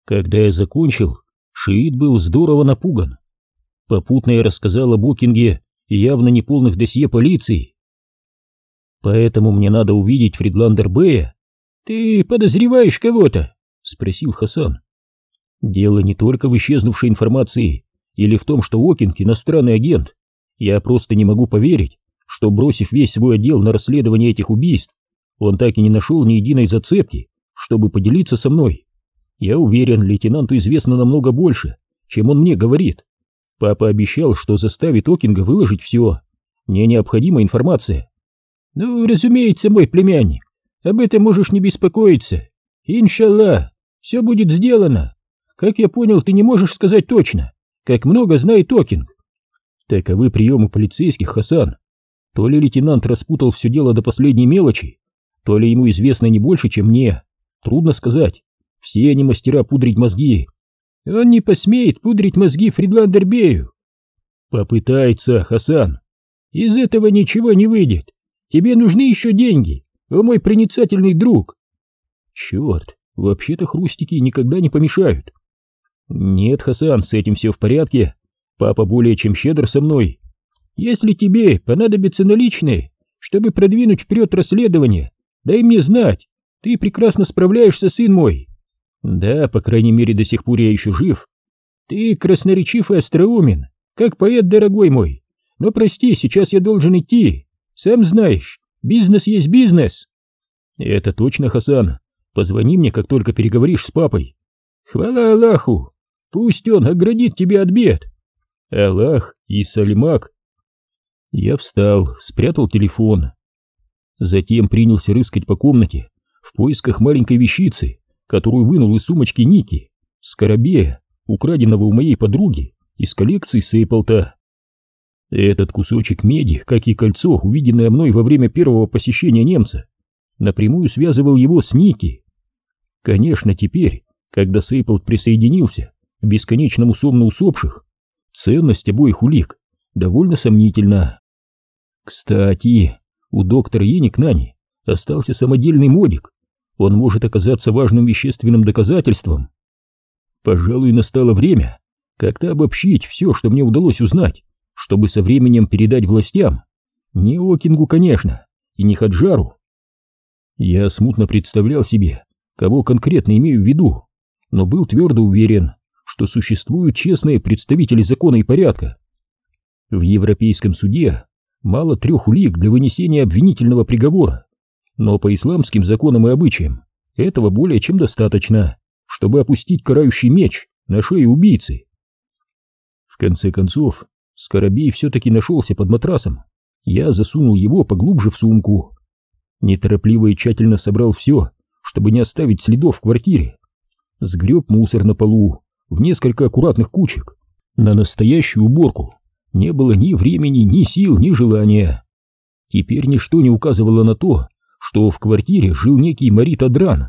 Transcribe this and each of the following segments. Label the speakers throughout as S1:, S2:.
S1: Когда я закончил, Шиит был здорово напуган. Попутно я рассказал об Окинге и явно неполных досье полиции. «Поэтому мне надо увидеть Фридландер Бэя». «Ты подозреваешь кого-то?» — спросил Хасан. «Дело не только в исчезнувшей информации или в том, что Окинг иностранный агент. Я просто не могу поверить, что, бросив весь свой отдел на расследование этих убийств, он так и не нашел ни единой зацепки, чтобы поделиться со мной. Я уверен, лейтенанту известно намного больше, чем он мне говорит. Папа обещал, что заставит Окинга выложить все. Мне необходима информация». «Ну, разумеется, мой племянник, об этом можешь не беспокоиться. Иншаллах, все будет сделано. Как я понял, ты не можешь сказать точно, как много знает Окинг». «Таковы приемы полицейских, Хасан. То ли лейтенант распутал все дело до последней мелочи, то ли ему известно не больше, чем мне. Трудно сказать. Все они мастера пудрить мозги». «Он не посмеет пудрить мозги Фридландер Бэю». «Попытается, Хасан». «Из этого ничего не выйдет. Тебе нужны еще деньги, о мой проницательный друг». «Черт, вообще-то хрустики никогда не помешают». «Нет, Хасан, с этим все в порядке. Папа более чем щедр со мной». «Если тебе понадобятся наличные, чтобы продвинуть вперед расследование, дай мне знать. Ты прекрасно справляешься, сын мой». «Да, по крайней мере, до сих пор я еще жив». «Ты красноречив и остроумен, как поэт, дорогой мой. Но прости, сейчас я должен идти. Сам знаешь, бизнес есть бизнес». «Это точно, Хасан. Позвони мне, как только переговоришь с папой». «Хвала Аллаху! Пусть он оградит тебя от бед». «Аллах и Салимак». Я встал, спрятал телефон. Затем принялся рыскать по комнате в поисках маленькой вещицы, которую вынул из сумочки Ники, скоробея, украденного у моей подруги из коллекции Сейплта. Этот кусочек меди, как и кольцо, увиденное мной во время первого посещения немца, напрямую связывал его с Ники. Конечно, теперь, когда Сейплт присоединился к бесконечному сонму усопших, ценность обоих улик довольно сомнительна. Кстати, у доктора Еникнани остался самодельный модик. Он может оказаться важным вещественным доказательством. Пожалуй, настало время как-то обобщить все, что мне удалось узнать, чтобы со временем передать властям. Не Окингу, конечно, и не Хаджару. Я смутно представлял себе, кого конкретно имею в виду, но был твердо уверен, что существуют честные представители закона и порядка. В Европейском суде мало 3 улик для вынесения обвинительного приговора, но по исламским законам и обычаям этого более чем достаточно, чтобы опустить карающий меч на шею убийцы. В конце концов, скоробей все-таки нашелся под матрасом. Я засунул его поглубже в сумку. Неторопливо и тщательно собрал все, чтобы не оставить следов в квартире. Сгреб мусор на полу в несколько аккуратных кучек. На настоящую уборку не было ни времени, ни сил, ни желания. Теперь ничто не указывало на то, что в квартире жил некий Марит Адран.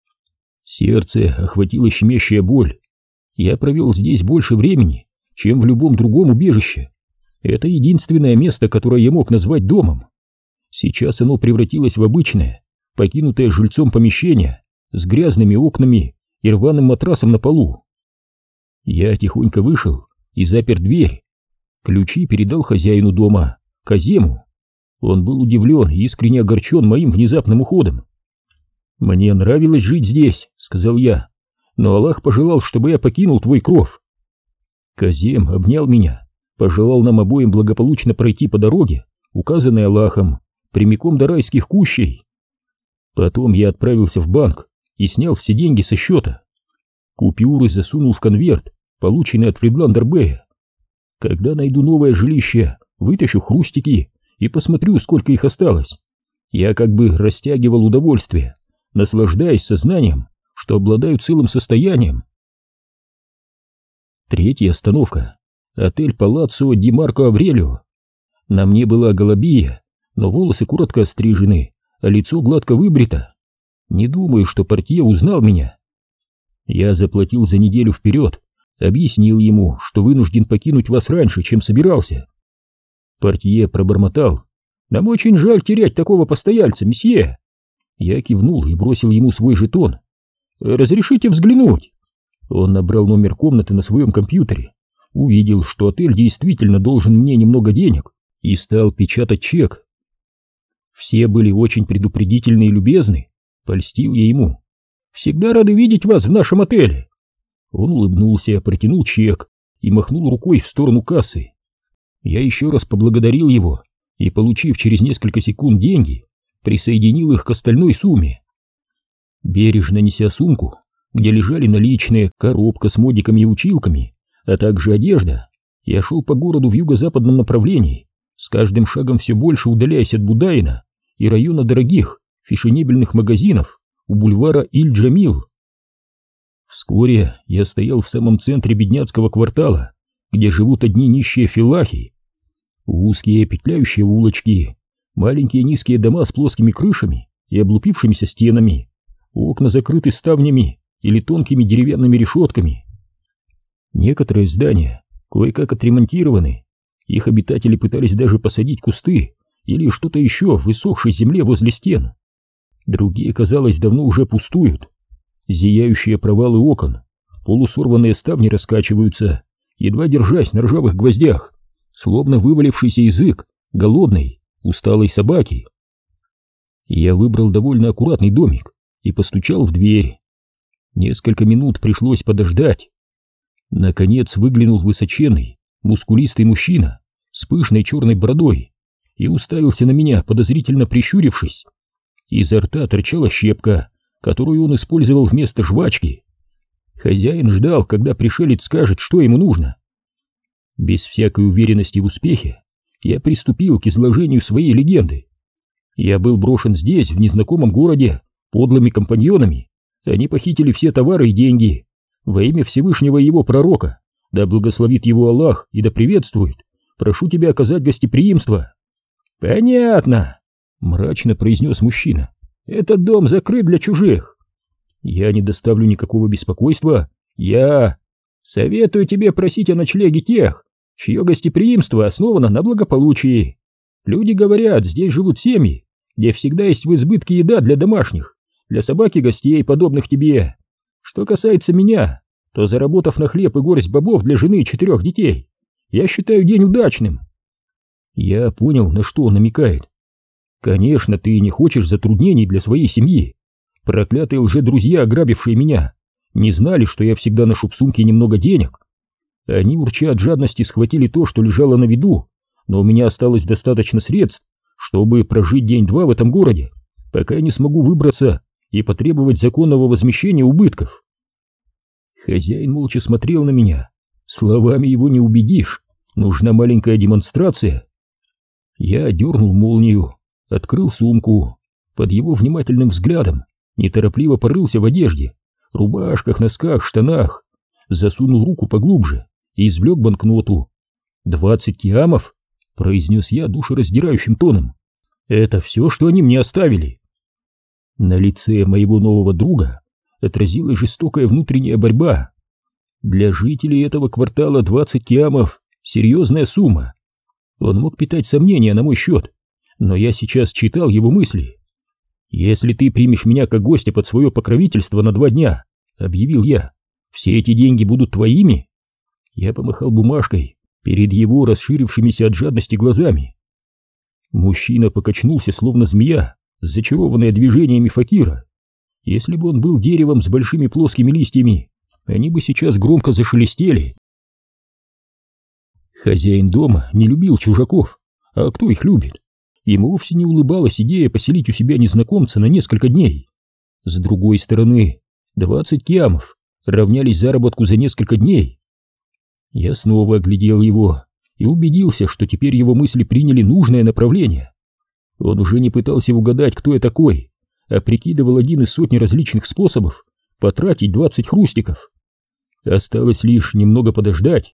S1: Сердце охватило щемящая боль. Я провел здесь больше времени, чем в любом другом убежище. Это единственное место, которое я мог назвать домом. Сейчас оно превратилось в обычное, покинутое жильцом помещение с грязными окнами и рваным матрасом на полу. Я тихонько вышел и запер дверь. Ключи передал хозяину дома, Казему. Он был удивлен и искренне огорчен моим внезапным уходом. «Мне нравилось жить здесь», — сказал я, — «но Аллах пожелал, чтобы я покинул твой кров». Казем обнял меня, пожелал нам обоим благополучно пройти по дороге, указанной Аллахом, прямиком до райских кущей. Потом я отправился в банк и снял все деньги со счета. Купюры засунул в конверт, полученный от Фридландер Бэя. Когда найду новое жилище, вытащу хрустики и посмотрю, сколько их осталось. Я как бы растягивал удовольствие, наслаждаясь сознанием, что обладаю целым состоянием. Третья остановка — отель Палаццо Ди Марко Аврелио. На мне была голубия, но волосы коротко острижены, а лицо гладко выбрито. Не думаю, что портье узнал меня. Я заплатил за неделю вперед, объяснил ему, что вынужден покинуть вас раньше, чем собирался. Портье пробормотал: «Нам очень жаль терять такого постояльца, месье». Я кивнул и бросил ему свой жетон. «Разрешите взглянуть?» Он набрал номер комнаты на своем компьютере, увидел, что отель действительно должен мне немного денег, и стал печатать чек. Все были очень предупредительны и любезны, польстил я ему. «Всегда рады видеть вас в нашем отеле». Он улыбнулся, протянул чек и махнул рукой в сторону кассы. Я еще раз поблагодарил его и, получив через несколько секунд деньги, присоединил их к остальной сумме. Бережно неся сумку, где лежали наличные, коробка с модиками и училками, а также одежда, я шел по городу в юго-западном направлении, с каждым шагом все больше удаляясь от Будаина и района дорогих фешенебельных магазинов у бульвара Иль-Джамил. Вскоре я стоял в самом центре бедняцкого квартала, где живут одни нищие филлахи. Узкие петляющие улочки, маленькие низкие дома с плоскими крышами и облупившимися стенами, окна закрыты ставнями или тонкими деревянными решетками. Некоторые здания кое-как отремонтированы, их обитатели пытались даже посадить кусты или что-то еще в высохшей земле возле стен. Другие, казалось, давно уже пустуют. Зияющие провалы окон, полусорванные ставни раскачиваются, едва держась на ржавых гвоздях, словно вывалившийся язык голодной, усталой собаки. Я выбрал довольно аккуратный домик и постучал в дверь. Несколько минут пришлось подождать. Наконец выглянул высоченный, мускулистый мужчина с пышной черной бородой и уставился на меня, подозрительно прищурившись. Изо рта торчала щепка, которую он использовал вместо жвачки. Хозяин ждал, когда пришелец скажет, что ему нужно. Без всякой уверенности в успехе я приступил к изложению своей легенды. Я был брошен здесь, в незнакомом городе, подлыми компаньонами. Они похитили все товары и деньги. Во имя Всевышнего и его пророка, да благословит его Аллах и да приветствует, прошу тебя оказать гостеприимство. Понятно, мрачно произнес мужчина. Этот дом закрыт для чужих. Я не доставлю никакого беспокойства. Я советую тебе просить о ночлеге тех, чье гостеприимство основано на благополучии. Люди говорят, здесь живут семьи, где всегда есть в избытке еда для домашних, для собак и гостей, подобных тебе. Что касается меня, то, заработав на хлеб и горсть бобов для жены и 4 детей, я считаю день удачным. Я понял, на что он намекает. Конечно, ты не хочешь затруднений для своей семьи. Проклятые лже-друзья, ограбившие меня, не знали, что я всегда ношу в сумке немного денег. Они, урча от жадности, схватили то, что лежало на виду, но у меня осталось достаточно средств, чтобы прожить день-два в этом городе, пока я не смогу выбраться и потребовать законного возмещения убытков. Хозяин молча смотрел на меня. Словами его не убедишь, нужна маленькая демонстрация. Я дернул молнию, открыл сумку. Под его внимательным взглядом неторопливо порылся в одежде, рубашках, носках, штанах, засунул руку поглубже и извлек банкноту. 20 киамов, произнес я душераздирающим тоном. Это все, что они мне оставили. На лице моего нового друга отразилась жестокая внутренняя борьба. Для жителей этого квартала 20 киамов — серьезная сумма. Он мог питать сомнения на мой счет, но я сейчас читал его мысли. «Если ты примешь меня как гостя под свое покровительство на 2 дня», — объявил я, — «все эти деньги будут твоими». Я помахал бумажкой перед его расширившимися от жадности глазами. Мужчина покачнулся, словно змея, зачарованная движениями факира. Если бы он был деревом с большими плоскими листьями, они бы сейчас громко зашелестели. Хозяин дома не любил чужаков, а кто их любит? Ему вовсе не улыбалась идея поселить у себя незнакомца на несколько дней. С другой стороны, 20 киамов равнялись заработку за несколько дней. Я снова оглядел его и убедился, что теперь его мысли приняли нужное направление. Он уже не пытался угадать, кто я такой, а прикидывал один из сотни различных способов потратить 20 хрустиков. Осталось лишь немного подождать.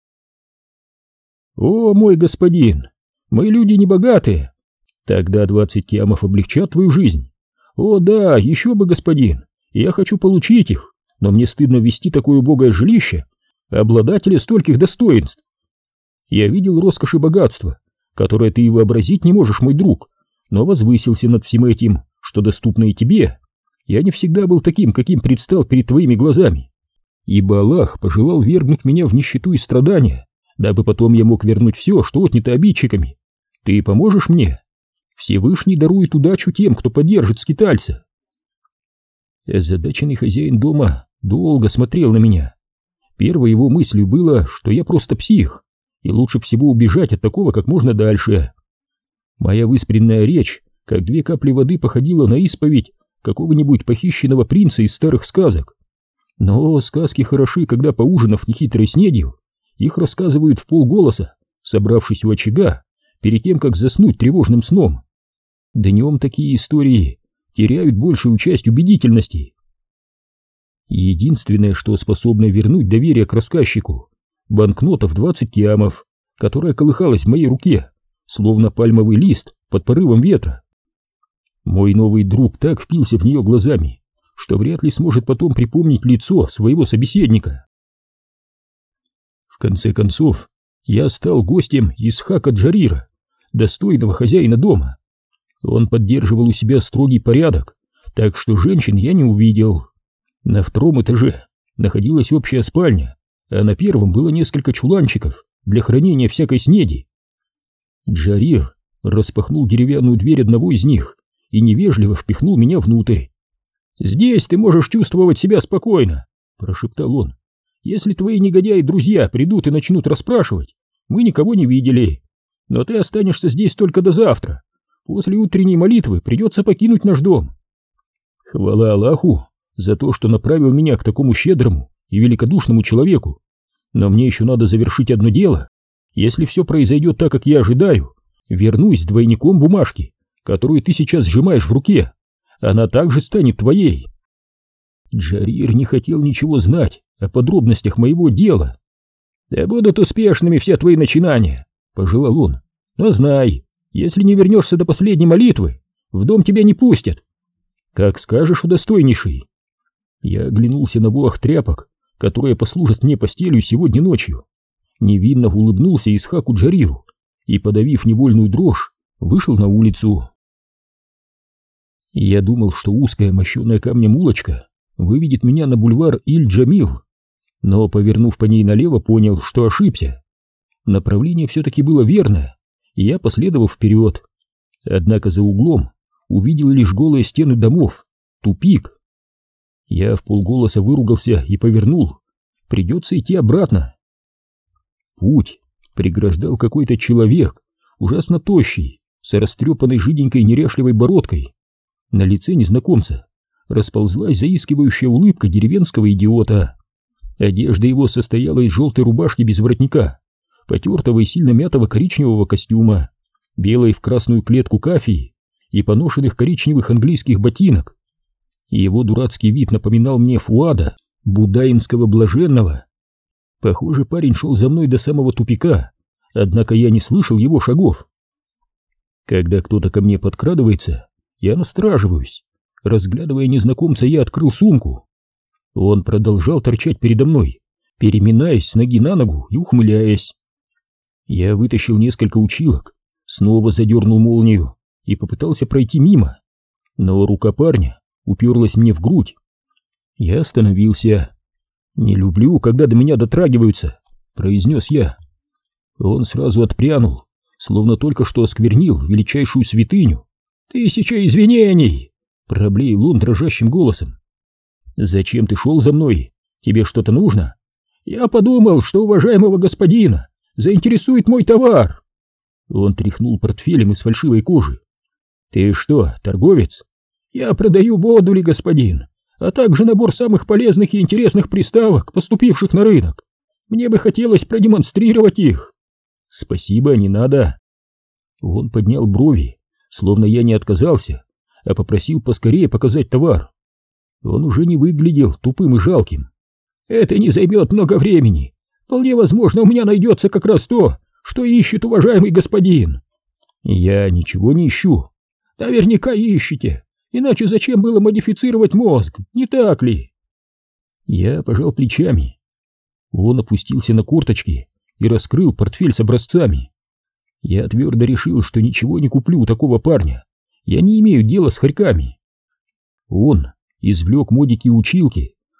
S1: «О, мой господин, мы люди небогатые. Тогда 20 киамов облегчат твою жизнь. О да, еще бы, господин, я хочу получить их, но мне стыдно вести такое убогое жилище, обладателя стольких достоинств. Я видел роскошь и богатство, которое ты и вообразить не можешь, мой друг, но возвысился над всем этим, что доступно и тебе. Я не всегда был таким, каким предстал перед твоими глазами. ибо Аллах пожелал вергнуть меня в нищету и страдания, дабы потом я мог вернуть все, что отнято обидчиками. Ты поможешь мне? Всевышний дарует удачу тем, кто поддержит скитальца». Озадаченный хозяин дома долго смотрел на меня. Первой его мыслью было, что я просто псих, и лучше всего убежать от такого как можно дальше. Моя выспренная речь, как 2 капли воды, походила на исповедь какого-нибудь похищенного принца из старых сказок. Но сказки хороши, когда, поужинав нехитрой снедью, их рассказывают вполголоса, собравшись у очага, перед тем, как заснуть тревожным сном. Днем такие истории теряют большую часть убедительности. Единственное, что способно вернуть доверие к рассказчику — банкнота в 20 киамов, которая колыхалась в моей руке, словно пальмовый лист под порывом ветра. Мой новый друг так впился в нее глазами, что вряд ли сможет потом припомнить лицо своего собеседника. В конце концов, я стал гостем Исхака Джарира, достойного хозяина дома. Он поддерживал у себя строгий порядок, так что женщин я не увидел. На 2-м этаже находилась общая спальня, а на 1-м было несколько чуланчиков для хранения всякой снеди. Джарир распахнул деревянную дверь одного из них и невежливо впихнул меня внутрь. «Здесь ты можешь чувствовать себя спокойно», — прошептал он. «Если твои негодяи-друзья придут и начнут расспрашивать, мы никого не видели. Но ты останешься здесь только до завтра. После утренней молитвы придется покинуть наш дом». Хвала Аллаху за то, что направил меня к такому щедрому и великодушному человеку. Но мне еще надо завершить одно дело. Если все произойдет так, как я ожидаю, вернусь с двойником бумажки, которую ты сейчас сжимаешь в руке. Она также станет твоей. Джарир не хотел ничего знать о подробностях моего дела. «Да будут успешными все твои начинания», — пожелал он. «Но знай, если не вернешься до последней молитвы, в дом тебя не пустят». «Как скажешь, удостойнейший». Я оглянулся на ворох тряпок, которые послужат мне постелью сегодня ночью. Невинно улыбнулся Исхаку Джариру и, подавив невольную дрожь, вышел на улицу. Я думал, что узкая, мощеная камнем улочка выведет меня на бульвар Иль-Джамил, но, повернув по ней налево, понял, что ошибся. Направление все-таки было верное, и я последовал вперед. Однако за углом увидел лишь голые стены домов, тупик. Я вполголоса выругался и повернул. Придется идти обратно. Путь преграждал какой-то человек, ужасно тощий, с растрепанной жиденькой неряшливой бородкой. На лице незнакомца расползлась заискивающая улыбка деревенского идиота. Одежда его состояла из желтой рубашки без воротника, потертого и сильно мятого коричневого костюма, белой в красную клетку кафии и поношенных коричневых английских ботинок. Его дурацкий вид напоминал мне Фуада, будаинского блаженного. Похоже, парень шел за мной до самого тупика, однако я не слышал его шагов. Когда кто-то ко мне подкрадывается, я настораживаюсь. Разглядывая незнакомца, я открыл сумку. Он продолжал торчать передо мной, переминаясь с ноги на ногу и ухмыляясь. Я вытащил несколько училок, снова задернул молнию и попытался пройти мимо, но рука парня уперлась мне в грудь. Я остановился. «Не люблю, когда до меня дотрагиваются», — произнес я. Он сразу отпрянул, словно только что осквернил величайшую святыню. «Тысяча извинений!» — проблеял он дрожащим голосом. «Зачем ты шел за мной? Тебе что-то нужно?» «Я подумал, что уважаемого господина заинтересует мой товар». Он тряхнул портфелем из фальшивой кожи. «Ты что, торговец?» «Я продаю модули, господин, а также набор самых полезных и интересных приставок, поступивших на рынок. Мне бы хотелось продемонстрировать их». «Спасибо, не надо». Он поднял брови, словно я не отказался, а попросил поскорее показать товар. Он уже не выглядел тупым и жалким. «Это не займет много времени. Вполне возможно, у меня найдется как раз то, что ищет уважаемый господин». «Я ничего не ищу». «Наверняка ищете. Иначе зачем было модифицировать мозг, не так ли?» Я пожал плечами. Он опустился на корточки и раскрыл портфель с образцами. Я твердо решил, что ничего не куплю у такого парня. Я не имею дела с хорьками. Он извлек модики и училки,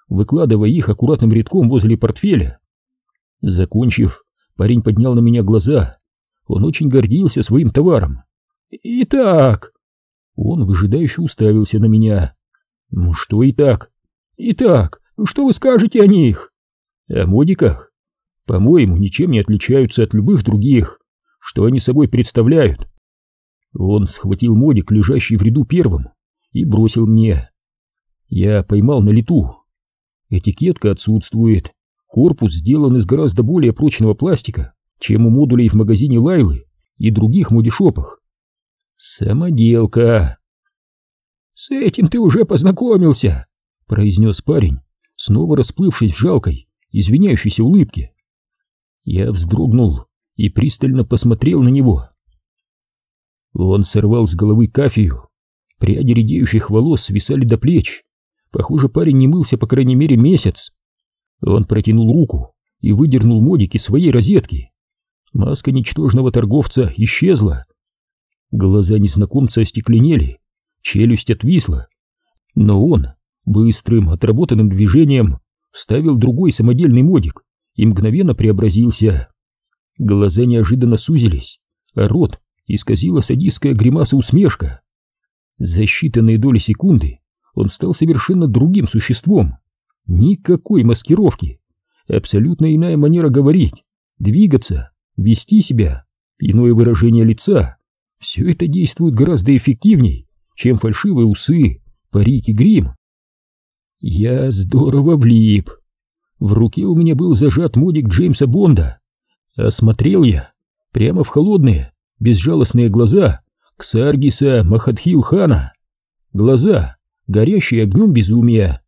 S1: выкладывая их аккуратным рядком возле портфеля. Закончив, парень поднял на меня глаза. Он очень гордился своим товаром. «Итак...» Он выжидающе уставился на меня. «Ну что итак?» «Итак, что вы скажете о них?» «О модиках? По-моему, ничем не отличаются от любых других. Что они собой представляют?» Он схватил модик, лежащий в ряду первым, и бросил мне. Я поймал на лету. Этикетка отсутствует. Корпус сделан из гораздо более прочного пластика, чем у модулей в магазине Лайлы и других модишопах. Самоделка. «С этим ты уже познакомился», — произнес парень, снова расплывшись в жалкой, извиняющейся улыбке. Я вздрогнул и пристально посмотрел на него. Он сорвал с головы кафию. Пряди редеющих волос свисали до плеч. Похоже, парень не мылся по крайней мере месяц. Он протянул руку и выдернул модик из своей розетки. Маска ничтожного торговца исчезла. Глаза незнакомца остекленели, челюсть отвисла. Но он быстрым, отработанным движением вставил другой самодельный модик и мгновенно преобразился. Глаза неожиданно сузились, а рот исказила садистская гримаса-усмешка. За считанные доли секунды он стал совершенно другим существом. Никакой маскировки, абсолютно иная манера говорить, двигаться, вести себя, иное выражение лица. Все это действует гораздо эффективней, чем фальшивые усы, парик и грим. Я здорово влип. В руке у меня был зажат модик Джеймса Бонда. Осмотрел я прямо в холодные, безжалостные глаза Ксаргиса Махатхил-хана. Глаза, горящие огнем безумия.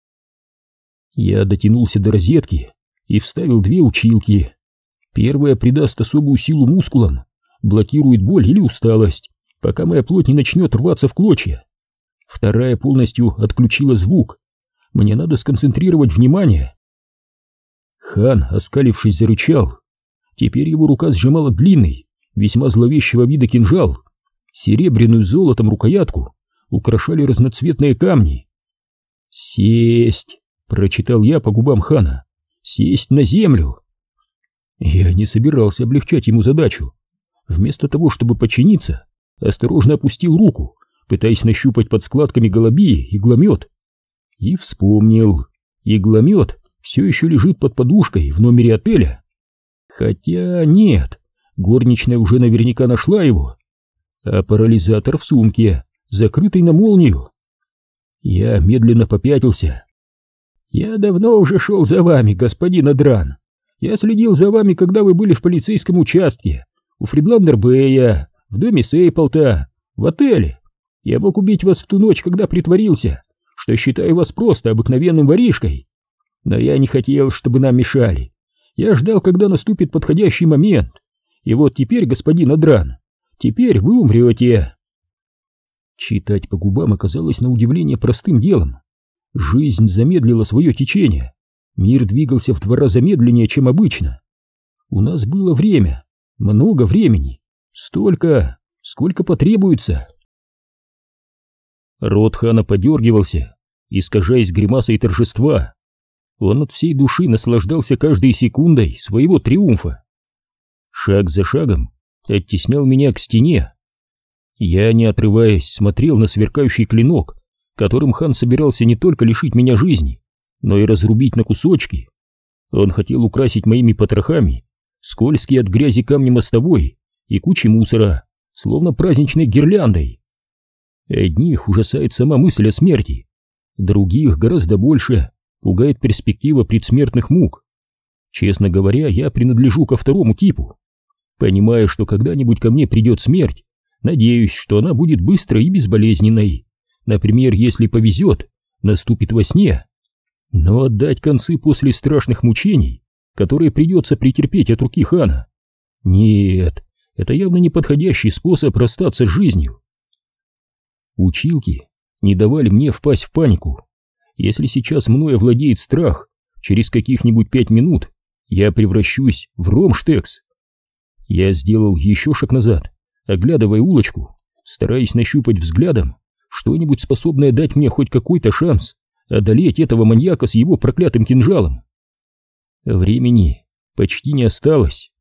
S1: Я дотянулся до розетки и вставил две училки. Первая придаст особую силу мускулам, блокирует боль или усталость, пока моя плоть не начнет рваться в клочья. Вторая полностью отключила звук. Мне надо сконцентрировать внимание. Хан, оскалившись, зарычал. Теперь его рука сжимала длинный, весьма зловещего вида кинжал. Серебряную золотом рукоятку украшали разноцветные камни. «Сесть!» — прочитал я по губам хана. «Сесть на землю!» Я не собирался облегчать ему задачу. Вместо того, чтобы подчиниться, осторожно опустил руку, пытаясь нащупать под складками голубии игломет. И вспомнил. Игломет все еще лежит под подушкой в номере отеля. Хотя нет, горничная уже наверняка нашла его. А парализатор в сумке, закрытый на молнию. Я медленно попятился. «Я давно уже шел за вами, господин Адран. Я следил за вами, когда вы были в полицейском участке, у Фридландер-Бэя, в доме Сейплта, в отеле. Я мог убить вас в ту ночь, когда притворился, что считаю вас просто обыкновенным воришкой. Но я не хотел, чтобы нам мешали. Я ждал, когда наступит подходящий момент. И вот теперь, господин Адран, теперь вы умрете». Читать по губам оказалось на удивление простым делом. Жизнь замедлила свое течение. Мир двигался в 2 раза медленнее, чем обычно. У нас было время, много времени, столько, сколько потребуется. Рот хана подергивался, искажаясь гримасой торжества. Он от всей души наслаждался каждой секундой своего триумфа. Шаг за шагом оттеснял меня к стене. Я, не отрываясь, смотрел на сверкающий клинок, которым хан собирался не только лишить меня жизни, но и разрубить на кусочки. Он хотел украсить моими потрохами скользкие от грязи камни мостовой и кучи мусора, словно праздничной гирляндой. Одних ужасает сама мысль о смерти, других гораздо больше пугает перспектива предсмертных мук. Честно говоря, я принадлежу ко второму типу. Понимая, что когда-нибудь ко мне придет смерть, надеюсь, что она будет быстрой и безболезненной. Например, если повезет, наступит во сне. Но отдать концы после страшных мучений, которые придется претерпеть от руки хана, нет, это явно не подходящий способ расстаться с жизнью. Училки не давали мне впасть в панику. Если сейчас мною овладеет страх, через каких-нибудь 5 минут я превращусь в ромштекс. Я сделал еще шаг назад, оглядывая улочку, стараясь нащупать взглядом что-нибудь, способное дать мне хоть какой-то шанс одолеть этого маньяка с его проклятым кинжалом. Времени почти не осталось.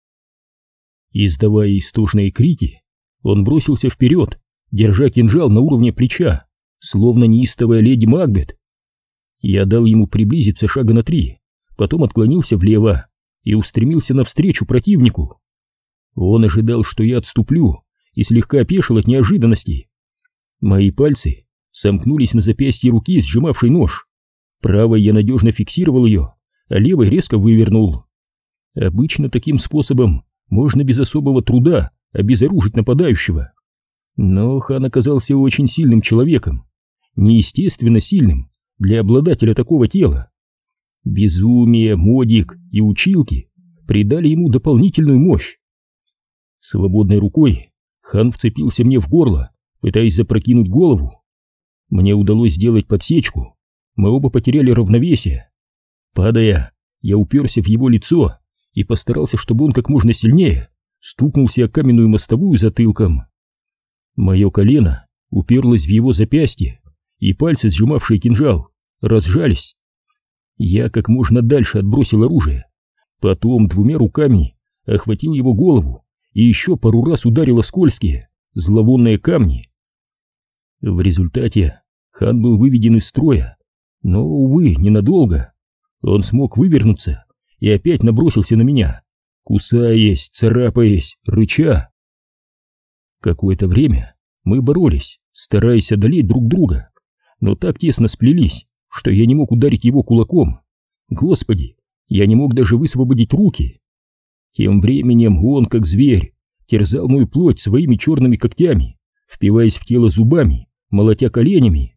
S1: Издавая истошные крики, он бросился вперед, держа кинжал на уровне плеча, словно неистовая леди Макбет. Я дал ему приблизиться шага на 3, потом отклонился влево и устремился навстречу противнику. Он ожидал, что я отступлю, и слегка опешил от неожиданности. Мои пальцы сомкнулись на запястье руки, сжимавшей нож. Правой я надежно фиксировал ее, а левой резко вывернул. Обычно таким способом можно без особого труда обезоружить нападающего. Но Хан оказался очень сильным человеком, неестественно сильным для обладателя такого тела. Безумие, модик и училки придали ему дополнительную мощь. Свободной рукой Хан вцепился мне в горло, пытаясь запрокинуть голову. Мне удалось сделать подсечку, мы оба потеряли равновесие. Падая, я уперся в его лицо и постарался, чтобы он как можно сильнее стукнулся о каменную мостовую затылком. Мое колено уперлось в его запястье, и пальцы, сжимавшие кинжал, разжались. Я как можно дальше отбросил оружие, потом 2 руками охватил его голову и еще пару раз ударил о скользкие, зловонные камни. В результате Хан был выведен из строя, но, увы, ненадолго. Он смог вывернуться и опять набросился на меня, кусаясь, царапаясь, рыча. Какое-то время мы боролись, стараясь одолеть друг друга, но так тесно сплелись, что я не мог ударить его кулаком. Господи, я не мог даже высвободить руки. Тем временем он, как зверь, терзал мою плоть своими черными когтями, впиваясь в тело зубами, молотя коленями.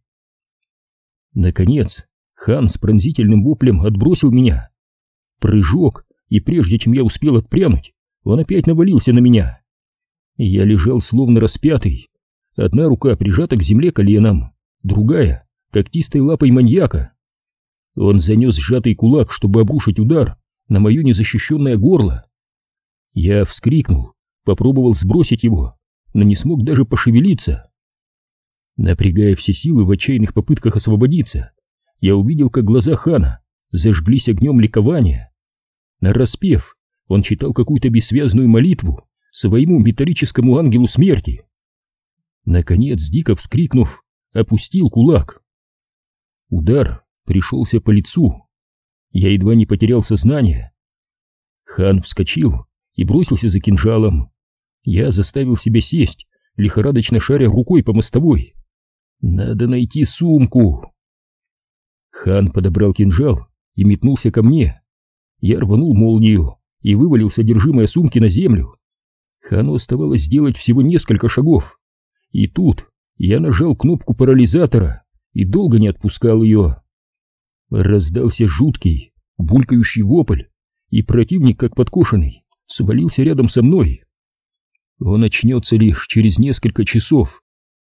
S1: Наконец, Хан с пронзительным воплем отбросил меня. Прыжок, и прежде чем я успел отпрянуть, он опять навалился на меня. Я лежал словно распятый, одна рука прижата к земле коленом, другая — когтистой лапой маньяка. Он занес сжатый кулак, чтобы обрушить удар на мое незащищенное горло. Я вскрикнул, попробовал сбросить его, но не смог даже пошевелиться. Напрягая все силы в отчаянных попытках освободиться, я увидел, как глаза Хана зажглись огнем ликования. Нараспев, он читал какую-то бессвязную молитву своему металлическому ангелу смерти. Наконец, дико вскрикнув, опустил кулак. Удар пришелся по лицу. Я едва не потерял сознание. Хан вскочил и бросился за кинжалом. Я заставил себя сесть, лихорадочно шаря рукой по мостовой. Надо найти сумку. Хан подобрал кинжал и метнулся ко мне. Я рванул молнию и вывалил содержимое сумки на землю. Хану оставалось сделать всего несколько шагов. И тут я нажал кнопку парализатора и долго не отпускал ее. Раздался жуткий, булькающий вопль, и противник, как подкошенный, свалился рядом со мной. Он очнется лишь через несколько часов.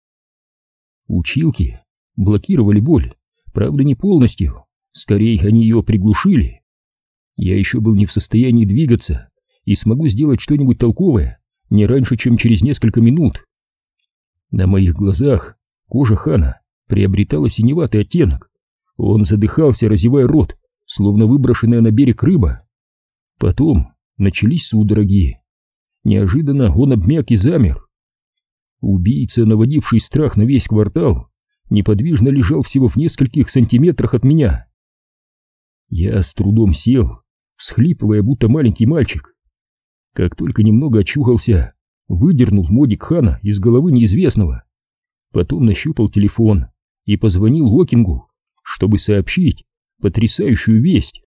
S1: Училки блокировали боль, правда не полностью, скорее они ее приглушили. Я еще был не в состоянии двигаться и смогу сделать что-нибудь толковое не раньше, чем через несколько минут. На моих глазах кожа Хана приобретала синеватый оттенок. Он задыхался, разевая рот, словно выброшенная на берег рыба. Потом начались судороги. Неожиданно он обмяк и замер. Убийца, наводивший страх на весь квартал, неподвижно лежал всего в нескольких сантиметрах от меня. Я с трудом сел, всхлипывая, будто маленький мальчик. Как только немного очухался, выдернул модик Хана из головы неизвестного. Потом нащупал телефон и позвонил Уокингу, чтобы сообщить потрясающую весть.